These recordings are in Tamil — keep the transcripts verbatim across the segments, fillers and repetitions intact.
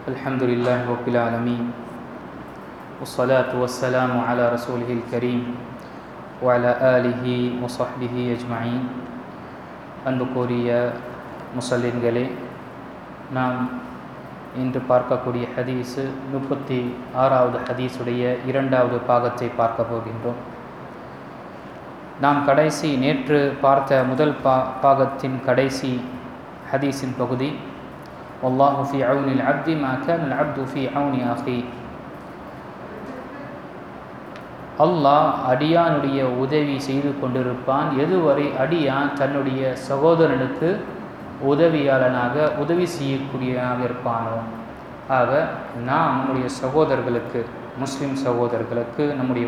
الحمد لله رب العالمين والصلاة والسلام على رسوله الكريم وعلى آله وصحبه أجمعين. அன்புக்குரிய முஸ்லிம்களே, நாம் இன்று பார்க்கக்கூடிய ஹதீஸு முப்பத்தி ஆறாவது ஹதீஸுடைய இரண்டாவது பாகத்தை பார்க்க போகின்றோம். நாம் கடைசி நேற்று பார்த்த முதல் பா பாகத்தின் கடைசி ஹதீஸின் பகுதி வல்லாஹு ஃபி அவுனில் அப்தி மா கானல் அப்து ஃபி அவுனி அஹி. அல்லாஹ் அடியானுடைய உதவி செய்து கொண்டிருப்பான் எதுவரை அடியான் தன்னுடைய சகோதரனுக்கு உதவியாளனாக உதவி செய்யக்கூடியவனாக இருப்பானோ. ஆக நாம் நம்முடைய சகோதரர்களுக்கு, முஸ்லிம் சகோதரர்களுக்கு, நம்முடைய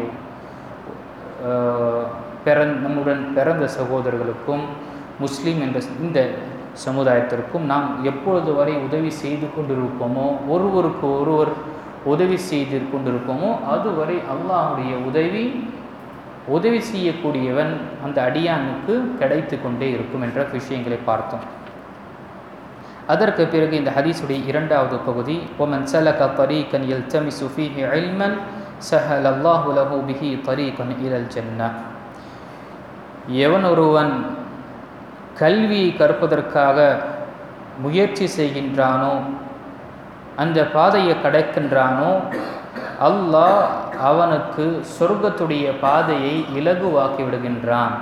பிறந் நம்முடன் பிறந்த சகோதரர்களுக்கும் முஸ்லீம் என்ற இந்த சமுதாயத்திற்கும் நாம் எப்பொழுது வரை உதவி செய்து கொண்டிருப்போமோ, ஒருவருக்கு ஒருவர் உதவி செய்து கொண்டிருப்போமோ அதுவரை அல்லாஹுடைய உதவி உதவி செய்யக்கூடியவன் அந்த அடியானுக்கு கிடைத்து கொண்டே இருக்கும் என்ற விஷயங்களை பார்த்தோம். அதற்கு பிறகு இந்த ஹதீஸுடைய இரண்டாவது பகுதி ஒமன் சலக தரீகன் யல்தமிசு ஃபீஹி இல்மன் ஸஹலல்லாஹு லஹு பிஹி தரீகன் இலல் ஜன்னah. எவன் ஒருவன் கல்வியை கற்பதற்காக முயற்சி செய்கின்றானோ, அந்த பாதையை கடக்கின்றானோ, அல்லாஹ் அவனுக்கு சொர்க்கத்துடைய பாதையை இலகுவாக்கி விடுகின்றான்.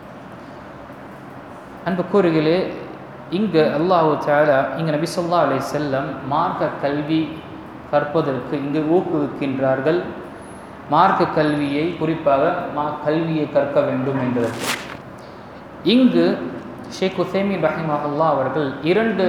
அன்பு கூறுகளே, இங்கு அல்லாஹு தஆலா இங்கு நபி ஸல்லல்லாஹு அலைஹி வஸல்லம் மார்க்க கல்வி கற்பதற்கு இங்கு ஊக்குவிக்கின்றார்கள். மார்க்க கல்வியை, குறிப்பாக மா கல்வியை கற்க வேண்டும் என்றது. இங்கு ஷேக் உசைமீன் ரஹிமஹுல்லாஹ் அவர்கள் இரண்டு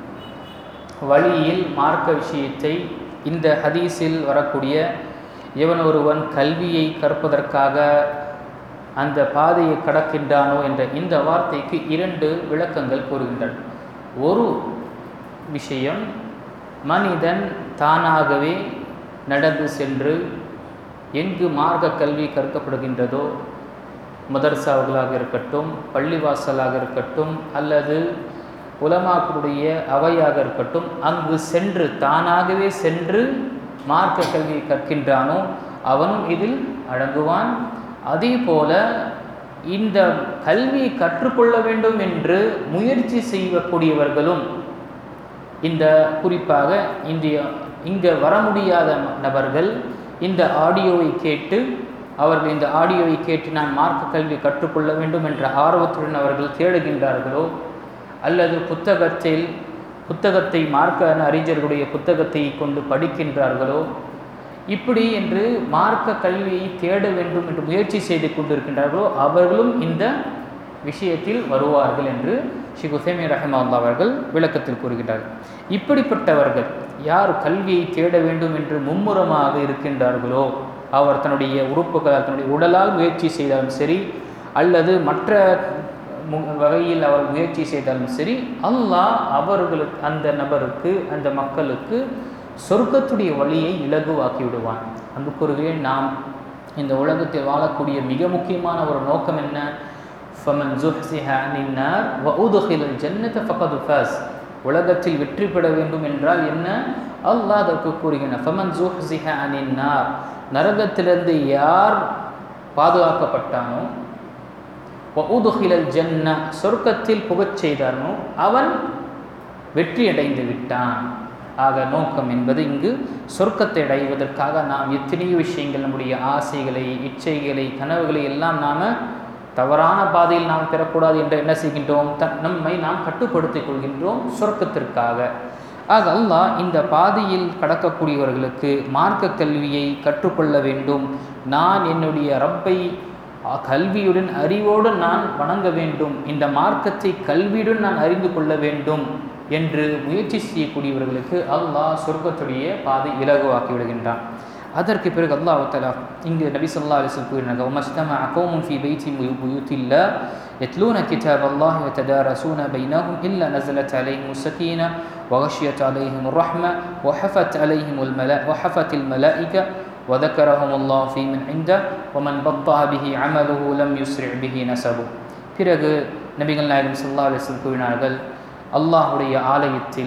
வழியில் மார்க்க விஷயத்தை இந்த ஹதீஸில் வரக்கூடிய எவன் ஒருவன் கல்வியை கற்பதற்காக அந்த பாதையை கடக்கின்றானோ என்ற இந்த வார்த்தைக்கு இரண்டு விளக்கங்கள் கூறுகின்றன. ஒரு விஷயம், மனிதன் தானாகவே நடந்து சென்று எங்கு மார்க்க கல்வி கற்கப்படுகின்றதோ, மதர்சாவுகளாக இருக்கட்டும், பள்ளிவாசலாக இருக்கட்டும், அல்லது உலமாக்களுடைய அவையாக இருக்கட்டும், அங்கு சென்று தானாகவே சென்று மார்க்க கல்வியை கற்கின்றானோ அவனும் இதில் அடங்குவான். அதே போல இந்த கல்வியை கற்றுக்கொள்ள வேண்டும் என்று முயற்சி செய்யக்கூடியவர்களும், இந்த குறிப்பாக இந்திய இங்கே வர முடியாத நபர்கள் இந்த ஆடியோவை கேட்டு அவர்கள் இந்த ஆடியோவை கேட்டு நான் மார்க்க கல்வி கற்றுக்கொள்ள வேண்டும் என்ற ஆர்வத்துடன் அவர்கள் தேடுகின்றார்களோ, அல்லது புத்தகத்தில் புத்தகத்தை மார்க்க அறிஞர்களுடைய புத்தகத்தை கொண்டு படிக்கின்றார்களோ, இப்படி என்று மார்க்க கல்வியை தேட வேண்டும் என்று முயற்சி செய்து கொண்டிருக்கின்றார்களோ அவர்களும் இந்த விஷயத்தில் வருவார்கள் என்று ஷேக் உசைமீன் ரஹிமஹுல்லாஹ் அவர்கள் விளக்கத்தில் கூறுகின்றார்கள். இப்படிப்பட்டவர்கள் யார் கல்வியை தேட வேண்டும் என்று மும்முரமாக இருக்கின்றார்களோ, அவர் தன்னுடைய உறுப்புகளால், தன்னுடைய உடலால் முயற்சி செய்தாலும் சரி, அல்லது மற்ற வகையில் அவர் முயற்சி செய்தாலும் சரி, அல்லாஹ் அவர்களுக்கு, அந்த நபருக்கு, அந்த மக்களுக்கு சொர்க்கத்துடைய வழியை இலகுவாக்கி விடுவான். அன்புக்குரியவர்களே, நாம் இந்த உலகத்தில் வாழக்கூடிய மிக முக்கியமான ஒரு நோக்கம் என்ன? ஃபமன் ஸுஹ்ஸிஹ அனின் நார் வ உத்கிலல் ஜன்னத ஃபகத் ஃபாஸ். உலகத்தில் வெற்றி பெற வேண்டும் என்றால் என்ன? அல்லாஹ் அதற்கு கூறுகிறான், ஃபமன் ஸுஹ்ஸிஹ அனின் நார், நரகத்திலிருந்து யார் பாதுகாக்கப்பட்டானோ, வ உத்கிலல் ஜன்னah, சொர்க்கத்தில் புகச் செய்தானோ அவன் வெற்றி அடைந்து விட்டான். ஆக நோக்கம் என்பது இங்கு சொர்க்கத்தை அடைவதற்காக நாம் எத்தனையோ விஷயங்கள், நம்முடைய ஆசைகளை, இச்சைகளை, கனவுகளை எல்லாம் நாம் தவறான பாதையில் நாம் பெறக்கூடாது என்று என்ன செய்கின்றோம்? த நம்மை நாம் கட்டுப்படுத்திக் கொள்கின்றோம் சொர்க்கத்திற்காக. ஆக அல்லாஹ் இந்த பாதையில் கடக்கக்கூடியவர்களுக்கு மார்க்க கல்வியை கற்றுக்கொள்ள வேண்டும், நான் என்னுடைய ரப்பை கல்வியுடன் அறிவோடு நான் வணங்க வேண்டும், இந்த மார்க்கத்தை கல்வியுடன் நான் அறிந்து கொள்ள வேண்டும் என்று முயற்சி செய்யக்கூடியவர்களுக்கு அல்லாஹ் சொர்க்கத்துடைய பாதை இலகுவாக்கி விடுகின்றான். அதற்கு பிறகு அல்லாஹ் தஆலா இங்கு நபி ஸல்லல்லாஹு அலைஹி வஸல்லம் கூறினாங்க, வமஸ்தமஅ கௌமுன் ஃபீ பைத்தின் மின் புயூத்தில்லாஹ் யத்லூன கிதாபல்லாஹி வ ததாரஸூன பைனஹும் இல்லா நஸலத் அலைஹிமுஸ் ஸகீனah வ கஷியத் அலைஹிமுர் ரஹ்மah வ ஹஃபத் அலைஹிமுல் மலா வ ஹஃபத்தில் மலாயிகா வ ذكرஹுமுல்லாஹு ஃபீ மன் இன்தஹு வ மன் பத்தஅ பிஹி அமலுஹு லம் யுஸ்ரி' பிஹி நஸபு. பிறகு நபிகள் நாயகம் ஸல்லல்லாஹு அலைஹி வஸல்லம் கூறினார்கள், அல்லாஹ்வுடைய ஆலயத்தில்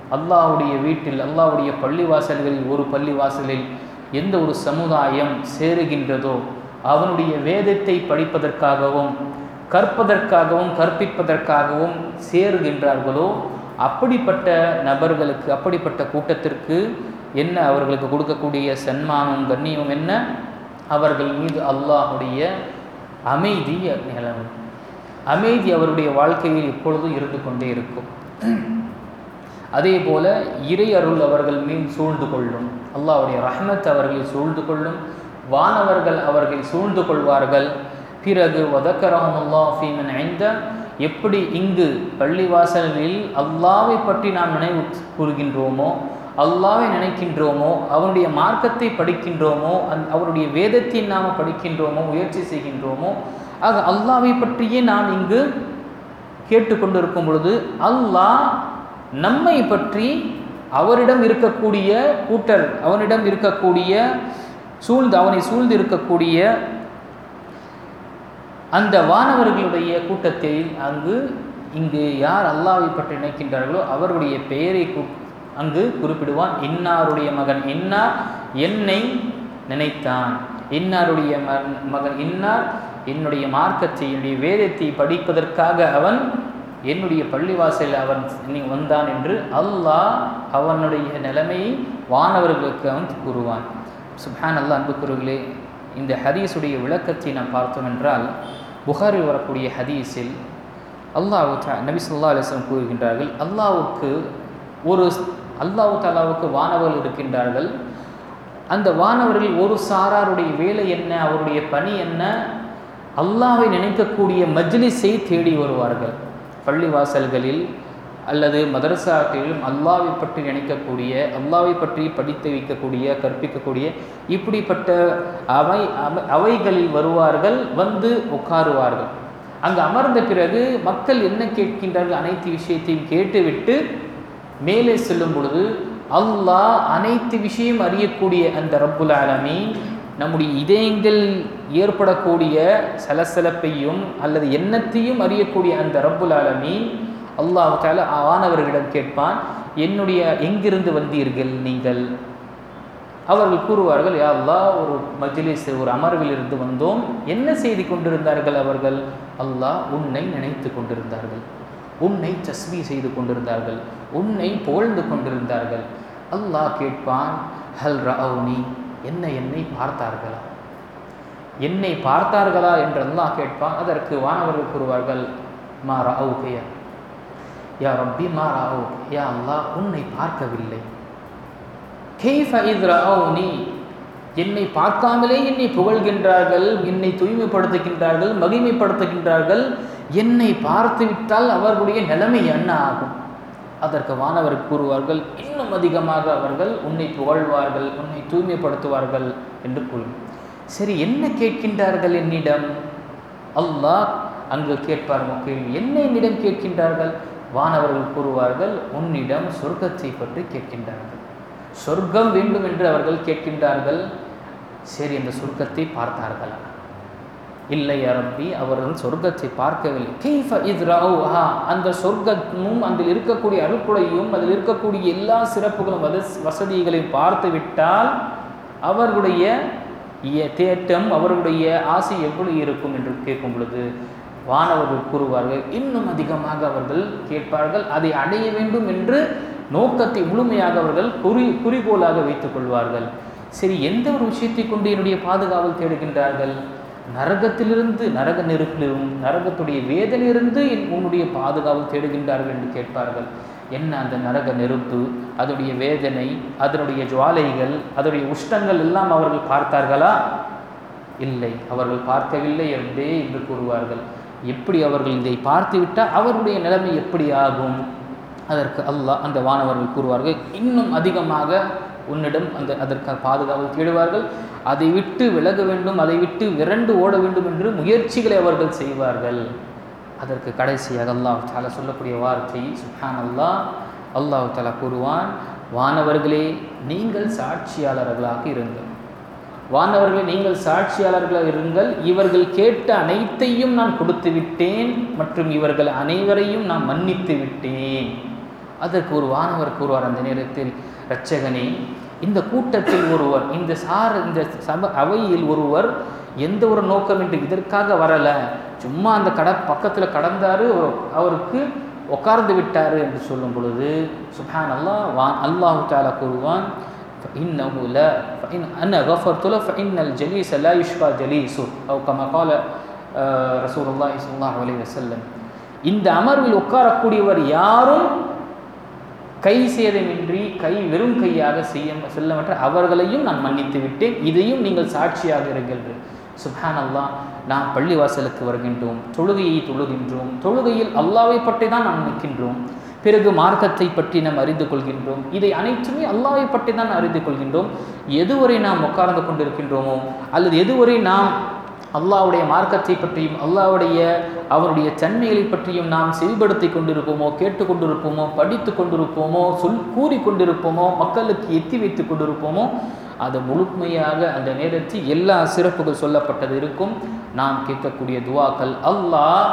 அல்லாஹ்வுடைய வீட்டில், அல்லாஹ்வுடைய பள்ளிவாசல்களில் ஒரு பள்ளிவாசலில் எந்த ஒரு சமுதாயம் சேருகின்றதோ, அவனுடைய வேதத்தை படிப்பதற்காகவும் கற்பதற்காகவும் கற்பிப்பதற்காகவும் சேருகின்றார்களோ, அப்படிப்பட்ட நபர்களுக்கு, அப்படிப்பட்ட கூட்டத்திற்கு என்ன அவர்களுக்கு கொடுக்கக்கூடிய சன்மானம் கண்ணியம் என்ன? அவர்கள் மீது அல்லாஹுடைய அமைதி நிலவும். அமைதி அவருடைய வாழ்க்கையில் எப்பொழுதும் இருந்து கொண்டே இருக்கும். அதே போல இறை அருள் அவர்கள் மீது சூழ்ந்து கொள்ளும். அல்லாஹ்வுடைய ரஹ்மத் அவர்களை சூழ்ந்து கொள்ளும். வானவர்கள் அவர்கள் சூழ்ந்து கொள்வார்கள். பிறகு வதக்கரஹுமுல்லாஹ் ஃபீ மன் இன்த, எப்படி இங்கு பள்ளிவாசலில் அல்லாஹ்வை பற்றி நாம் நினைவு கூறுகின்றோமோ, அல்லாஹ்வை நினைக்கின்றோமோ, அவனுடைய மார்க்கத்தை படிக்கின்றோமோ, அந் அவருடைய வேதத்தை நாம் படிக்கின்றோமோ, முயற்சி செய்கின்றோமோ, ஆக அல்லாஹ்வை பற்றியே நாம் இங்கு கேட்டுக்கொண்டிருக்கும் பொழுது அல்லாஹ் நம்மை பற்றி அவரிடம் இருக்கக்கூடிய கூட்டர், அவனிடம் இருக்கக்கூடிய சூழ்ந்து அவனை சூழ்ந்து இருக்கக்கூடிய அந்த வானவர்களுடைய கூட்டத்தை அங்கு இங்கு யார் அல்லாஹ்வை பற்றி நினைக்கின்றார்களோ அவருடைய பெயரை அங்கு குறிப்பிடுவான். இன்னாருடைய மகன் இன்னார் என்னை நினைத்தான், இன்னாருடைய மகன் இன்னார் என்னுடைய மார்க்கத்தை, என்னுடைய வேதத்தை படிப்பதற்காக அவன் என்னுடைய பள்ளிவாசலில் அவன் வந்தான் என்று அல்லாஹ் அவனுடைய நிலைமையை வானவர்களுக்கு அவன் கூறுவான். சுப்ஹான் அல்லாஹ். அன்புக்குரியவர்களே, இந்த ஹதீஸுடைய விளக்கத்தை நாம் பார்த்தோம் என்றால், புகாரில் வரக்கூடிய ஹதீஸில் அல்லாஹ் நபி ஸல்லல்லாஹு அலைஹி வஸல்லம் கூறுகின்றார்கள், அல்லாஹ்வுக்கு ஒரு அல்லாஹ் தஆலாவுக்கு வானவர்கள் இருக்கின்றார்கள். அந்த வானவர்கள் ஒரு சாராருடைய வேலை என்ன, அவருடைய பணி என்ன? அல்லாஹ்வை நினைக்கக்கூடிய மஜ்லிஸை தேடி வருவார்கள். பள்ளிவாசல்களில் அல்லது மதரசாக்களிலும் அல்லாஹ்வை பற்றி நினைக்கக்கூடிய, அல்லாஹ்வை பற்றி படித்து வைக்கக்கூடிய, கற்பிக்கக்கூடிய இப்படிப்பட்ட அவை அவைகளில் வருவார்கள், வந்து உட்காருவார்கள். அங்கு அமர்ந்த பிறகு மக்கள் என்ன கேட்கின்றார்கள் அனைத்து விஷயத்தையும் கேட்டுவிட்டு மேலே செல்லும் பொழுது அல்லாஹ் அனைத்து விஷயம் அறியக்கூடிய அந்த ரப்புல் ஆலமீன் நம்முடைய இதயங்கள் ஏற்படக்கூடிய சலசலப்பையும் அல்லது எண்ணத்தையும் அறியக்கூடிய அந்த ரப்புல் ஆலமீன் அல்லாஹ் தஆலா ஆனவர்களிடம் கேட்பான், என்னுடைய எங்கிருந்து வந்தீர்கள் நீங்கள்? அவர்கள் கூறுவார்கள், யா அல்லாஹ், ஒரு மஜ்லிஸ், ஒரு அமர்வில் இருந்து வந்தோம். என்ன செய்து கொண்டிருந்தார்கள் அவர்கள்? அல்லாஹ் உன்னை நினைத்து கொண்டிருந்தார்கள், உன்னை தஸ்பீஹ் செய்து கொண்டிருந்தார்கள், உன்னை புகழ்ந்து கொண்டிருந்தார்கள். அல்லாஹ் கேட்பான், ஹல் ரஅவுனி, என்ன என்னை பார்த்தார்களா? என்னை பார்த்தார்களா என்று அல்லாஹ் கேட்பான். அதற்கு வானவர்கள் கூறுவார்கள், மா ரஅவுக யா ரப்பி மா ரஅவுக, யா அல்லாஹ் உன்னை பார்க்கவில்லை. கைஃப இத் ரஅவுனி, என்னை பார்க்காமலே என்னை புகழ்கின்றார்கள், என்னை தூய்மைப்படுத்துகின்றார்கள், மகிமைப்படுத்துகின்றார்கள். என்னை பார்த்து விட்டால் அவர்களுடைய நிலைமை என்ன ஆகும்? அதற்கு வானவர் கூறுவார்கள், இன்னும் அதிகமாக அவர்கள் உன்னை புகழ்வார்கள், உன்னை தூய்மைப்படுத்துவார்கள் என்று கூறும். சரி, என்ன கேட்கின்றார்கள் என்னிடம்? அல்லாஹ் அங்கு கேட்பார் கேள்வி, என்ன என்னிடம் கேட்கின்றார்கள்? வானவர்கள் கூறுவார்கள், உன்னிடம் சொர்க்கத்தை பற்றி கேட்கின்றார்கள், சொர்க்கம் வேண்டும் என்று அவர்கள் கேட்கின்றார்கள். சரி, அந்த சொர்க்கத்தை பார்த்தார்களா? இல்லை யா ரப்பி, அவர்கள் சொர்க்கத்தை பார்க்கவில்லை. கைஃப இத் ரஅவுஹா, அந்த சொர்க்கமும் அதில் இருக்கக்கூடிய அருட்கொடையும் அதில் இருக்கக்கூடிய எல்லா சிறப்புகளும் வசதிகளையும் பார்த்து விட்டால் அவர்களுடைய தேட்டம், அவர்களுடைய ஆசை எப்படி இருக்கும் என்று கேட்கும் பொழுது வானவர்கள் கூறுவார்கள், இன்னும் அதிகமாக அவர்கள் கேட்பார்கள். அதை அடைய வேண்டும் என்று நோக்கத்தை முழுமையாக அவர்கள் குறி குறிக்கோளாக வைத்துக் கொள்வார்கள். சரி, எந்த ஒரு விஷயத்தை கொண்டு என்னுடைய பாதுகாவல் தேடுகின்றார்கள்? நரகத்திலிருந்து, நரக நெருப்பிலும் நரகத்துடைய வேதனையிலிருந்து உன்னுடைய பாதுகாவல் தேடுகின்றார்கள் என்று கேட்பார்கள். என்ன அந்த நரக நெருப்பு, அதனுடைய வேதனை, அதனுடைய ஜுவாலைகள், அதனுடைய உஷ்டங்கள் எல்லாம் அவர்கள் பார்த்தார்களா? இல்லை, அவர்கள் பார்க்கவில்லை என்றே என்று கூறுவார்கள். எப்படி அவர்கள் இதை பார்த்து விட்டால் அவருடைய நிலைமை எப்படி ஆகும்? அதற்கு அல்லாஹ், அந்த வானவர்கள் கூறுவார்கள், இன்னும் அதிகமாக உன்னிடம் அந்த அதற்கு பாதுகாவல் தேடுவார்கள். அதை விட்டு விலக வேண்டும், அதை விட்டு விரண்டு ஓட வேண்டும் என்று முயற்சிகளை அவர்கள் செய்வார்கள். அதற்கு கடைசியாக அல்லாஹ் தஆலா சொல்லக்கூடிய வார்த்தை, சுப்ஹான் அல்லாஹ், அல்லாஹ் தஆலா கூறுவான், வானவர்களே நீங்கள் சாட்சியாளர்களாக இருங்கள், வானவர்களே நீங்கள் சாட்சியாளர்களாக இருங்கள். இவர்கள் கேட்ட அனைத்தையும் நான் கொடுத்து விட்டேன் மற்றும் இவர்கள் அனைவரையும் நான் மன்னித்து விட்டேன். அதற்கு ஒரு வானவர் கூறுவார் அந்த நேரத்தில், இரட்சகனே, இந்த கூட்டத்தில் ஒருவர், இந்த சார் இந்த சப அவையில் ஒருவர் எந்த ஒரு நோக்கமின்றி இதற்காக வரலை, சும்மா அந்த கட பக்கத்தில் கடந்தார், அவருக்கு உட்கார்ந்து விட்டார் என்று சொல்லும் பொழுது சுப்ஹான் அல்லாஹ், வான் அல்லாஹு தஆலா கூறுவான், இன்னஹு லா ஃபஇன் அன கஃபர்து லஹு ஃபஇன்னல் ஜலீஸ லா யுஷ்பா ஜலீஸு அவ் கமா கால ரசூலுல்லாஹி ஸல்லல்லாஹு அலைஹி வஸல்லம். இந்த அமர்வில் உட்காரக்கூடியவர் யாரும் கை சேதமின்றி கை வெறும் கையாக செய்ய செல்லமற்ற அவர்களையும் நான் மன்னித்து விட்டேன், இதையும் நீங்கள் சாட்சியாக இருங்கள். சுப்ஹான் அல்லாஹ், நாம் பள்ளிவாசலுக்கு வருகின்றோம், தொழுகையை தொழுகின்றோம், தொழுகையில் அல்லாஹ்வை பற்றி தான் நாம் நிற்கின்றோம், பிறகு மார்க்கத்தை பற்றி நாம் அறிந்து கொள்கின்றோம், இதை அனைத்துமே அல்லாஹ்வை பற்றி தான் அறிந்து கொள்கின்றோம். எதுவரை நாம் உட்கார்ந்து கொண்டிருக்கின்றோமோ அல்லது எதுவரை நாம் அல்லாஹ்வுடைய மார்க்கத்தை பற்றியும் அல்லாஹ்வுடைய அவருடைய தன்மைகளை பற்றியும் நாம் செவிப்படுத்தி கொண்டிருப்போமோ, கேட்டு கொண்டிருப்போமோ, படித்து கொண்டிருப்போமோ, சொல் கூறி கொண்டிருப்போமோ, மக்களுக்கு எத்தி வைத்து கொண்டிருப்போமோ, அது முழுமையாக அந்த நேரத்தில் எல்லா சிறப்புகள் சொல்லப்பட்டது இருக்கும். நாம் கேட்கக்கூடிய துவாக்கள் அல்லாஹ்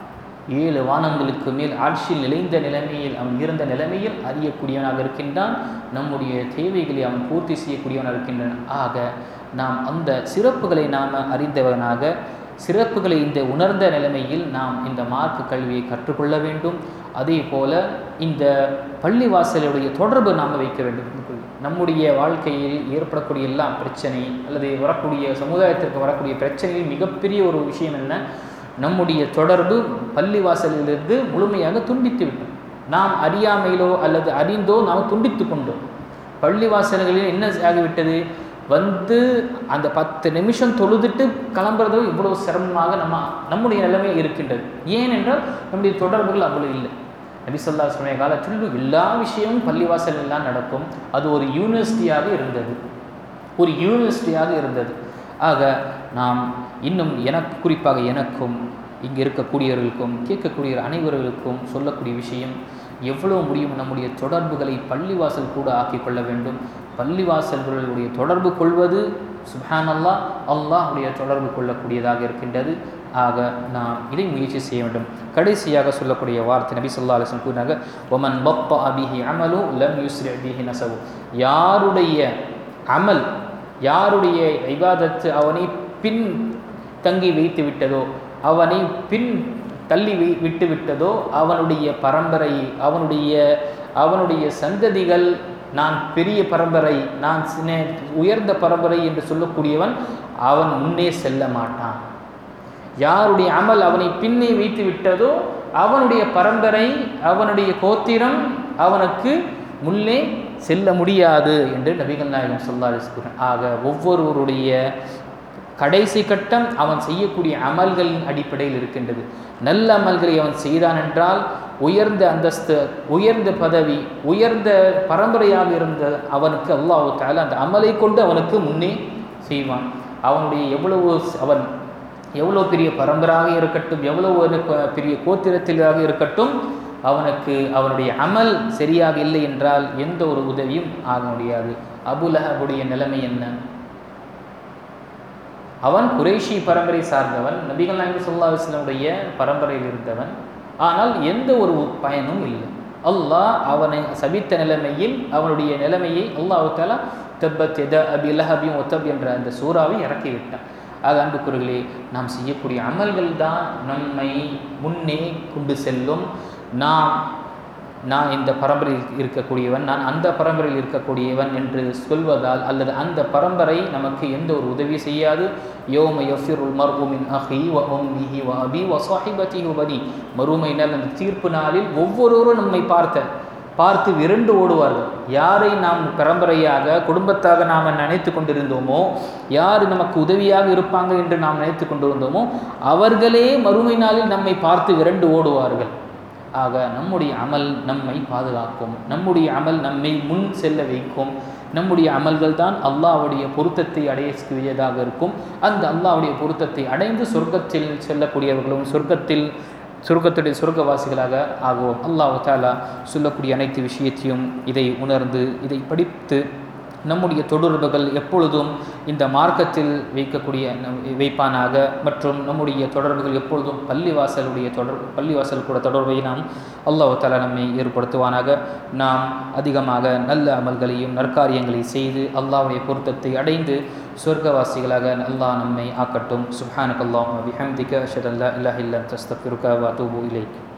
ஏழு வானங்களுக்கு மேல் ஆட்சியில் நிலைந்த நிலைமையில் அவன் இருந்த நிலைமையில் அறியக்கூடியவனாக இருக்கின்றான். நம்முடைய தேவைகளை அவன் பூர்த்தி செய்யக்கூடியவனாக இருக்கின்றான். ஆக நாம் அந்த சிறப்புகளை நாம் அறிந்தவனாக, சிறப்புகளை இந்த உணர்ந்த நிலைமையில் நாம் இந்த மார்க்க கல்வியை கற்றுக்கொள்ள வேண்டும். அதே போல இந்த பள்ளிவாசலுடைய தொடர்பு நாம் வைக்க வேண்டும். நம்முடைய வாழ்க்கையில் ஏற்படக்கூடிய எல்லா பிரச்சனை அல்லது வரக்கூடிய சமுதாயத்திற்கு வரக்கூடிய பிரச்சனையில் மிகப்பெரிய ஒரு விஷயம் என்ன, நம்முடைய தொடர்பு பள்ளிவாசலிலிருந்து முழுமையாக துண்டித்து விட்டோம். நாம் அறியாமையிலோ அல்லது அறிந்தோ நாம் துண்டித்து கொண்டோம். பள்ளிவாசல்களில் என்ன ஆகிவிட்டது, வந்து அந்த பத்து நிமிஷம் தொழுதுட்டு கிளம்புறதோ இவ்வளவு சிரமமாக நம்ம நம்முடைய நிலைமை இருக்கின்றது. ஏனென்றால் நம்முடைய தொடர்புகள் அவ்வளவு இல்லை. நபி ஸல்லல்லாஹு அலைஹி வஸல்லம் காலத்தில் எல்லா விஷயமும் பள்ளிவாசல் எல்லாம் நடக்கும். அது ஒரு யூனிவர்சிட்டியாக இருந்தது, ஒரு யூனிவர்சிட்டியாக இருந்தது. ஆக நாம் இன்னும் எனக்கு குறிப்பாக எனக்கும் இங்கே இருக்கக்கூடியவர்களுக்கும் கேட்கக்கூடிய அனைவர்களுக்கும் சொல்லக்கூடிய விஷயம், எவ்வளோ முடியும் நம்முடைய தொடர்புகளை பள்ளிவாசல் கூட ஆக்கி கொள்ள வேண்டும். பள்ளிவாசல்களுடைய தொடர்பு கொள்வது சுப்ஹான் அல்லாஹ் அல்லாஹுடைய தொடர்பு கொள்ளக்கூடியதாக இருக்கின்றது. ஆக நாம் இதை முயற்சி செய்ய வேண்டும். கடைசியாக சொல்லக்கூடிய வார்த்தை நபி ஸல்லல்லாஹு அலைஹி வஸல்லம் கூறினாங்க, ஒமன் பத்தா பிஹி அமலு லம் யுஸ்ரி பிஹி நஸபு. யாருடைய அமல், யாருடைய இபாதத்து அவனை பின் தங்கி வைத்து விட்டதோ, அவனை பின் தள்ளி வை விட்டு விட்டதோ, அவனுடைய பரம்பரை, அவனுடைய அவனுடைய சந்ததிகள், நான் பெரிய பரம்பரை, நான் உயர்ந்த பரம்பரை என்று சொல்லக்கூடியவன் அவன் முன்னே செல்ல மாட்டான். யாருடைய அமல் அவனை பின்னே வைத்து விட்டதோ அவனுடைய பரம்பரை, அவனுடைய கோத்திரம் அவனுக்கு முன்னே செல்ல முடியாது என்று நபிகள் நாயகம் ஸல்லல்லாஹு அலைஹி வஸல்லம். ஆக ஒவ்வொருவருடைய கடைசி கட்டம் அவன் செய்யக்கூடிய அமல்களின் அடிப்படையில் இருக்கின்றது. நல்ல அமல்களை அவன் செய்தான் என்றால் உயர்ந்த அந்தஸ்து, உயர்ந்த பதவி, உயர்ந்த பரம்பரையாக இருந்த அவனுக்கு அல்லாஹ் தஆலா அந்த அமலை கொண்டு அவனுக்கு முன்னே செய்வான். அவனுடைய எவ்வளவு அவன் எவ்வளோ பெரிய பரம்பராக இருக்கட்டும், எவ்வளவு பெரிய கோத்திரத்திலாக இருக்கட்டும், அவனுக்கு அவனுடைய அமல் சரியாக இல்லை என்றால் எந்த ஒரு உதவியும் ஆக முடியாது. அபுலஹபுடைய நிலைமை என்ன? அவன் குறைஷி பரம்பரை சார்ந்தவன், நபிகள் நாயகம் ஸல்லல்லாஹு அலைஹி வஸல்லம் பரம்பரையில் இருந்தவன். ஆனால் எந்த ஒரு பயனும் இல்லை. அல்லாஹ் அவனை சபித்த நிலைமையில் அவனுடைய நிலைமையை அல்லாஹ் தஆலா தப்பத் யதா அபி லஹபின் வதப் என்ற அந்த சூறாவை இறக்கிவிட்டான். ஆக அன்புக்குரியவர்களே, நாம் செய்யக்கூடிய அமல்கள் தான் நம்மை முன்னே கொண்டு செல்லும். நாம் நான் இந்த பரம்பரையில் இருக்கக்கூடியவன், நான் அந்த பரம்பரையில் இருக்கக்கூடியவன் என்று சொல்வதால் அல்லது அந்த பரம்பரை நமக்கு எந்த ஒரு உதவி செய்யாது. யௌம யஃபிருல் மர்உ மின் அஹி வ உம்மிஹி வ அபி வ ஸாஹிபதிஹி வ பனி. மறுமை நாள், அந்த தீர்ப்பு நாளில் ஒவ்வொருவரும் நம்மை பார்த்த பார்த்து விரண்டு ஓடுவார்கள். யாரை நாம் பரம்பரையாக குடும்பத்தாக நாம் நினைத்து கொண்டிருந்தோமோ, யார் நமக்கு உதவியாக இருப்பாங்க என்று நாம் நினைத்து கொண்டிருந்தோமோ அவர்களே மறுமை நாளில் நம்மை பார்த்து விரண்டு ஓடுவார்கள். ஆக நம்முடைய அமல் நம்மை பாதுகாக்கும், நம்முடைய அமல் நம்மை முன் செல்ல வைக்கும். நம்முடைய அமல்கள் தான் அல்லாஹ்வுடைய பொருத்தத்தை அடையக்கூடியதாக இருக்கும். அந்த அல்லாஹ்வுடைய பொருத்தத்தை அடைந்து சொர்க்கத்தில் செல்லக்கூடியவர்களும் சொர்க்கத்தில் சொர்க்கத்துடைய சொர்க்கவாசிகளாக ஆகுவோம். அல்லாஹ் தஆலா சொல்லக்கூடிய அனைத்து விஷயத்தையும் இதை உணர்ந்து இதை படித்து நம்முடைய தொடர்புகள் எப்பொழுதும் இந்த மார்க்கத்தில் வைக்கக்கூடிய வைப்பானாக. மற்றும் நம்முடைய தொடர்புகள் எப்பொழுதும் பள்ளிவாசலுடைய தொடர்பு பள்ளிவாசல் கூட தொடர்பை நாம் அல்லாஹ் தஆலா நம்மை ஏற்படுத்துவானாக. நாம் அதிகமாக நல்ல அமல்களையும் நற்காரியங்களை செய்து அல்லாஹ்வுடைய பொருத்தத்தை அடைந்து சொர்க்கவாசிகளாக அல்லாஹ் நம்மை ஆக்கட்டும். சுப்ஹானக்கல்லாஹும்ம வபிஹம்திக அஷ்ஹது அல்லா இலாஹா இல்லா அன்த அஸ்தக்ஃபிருக வ அத்தூபு இலைக்.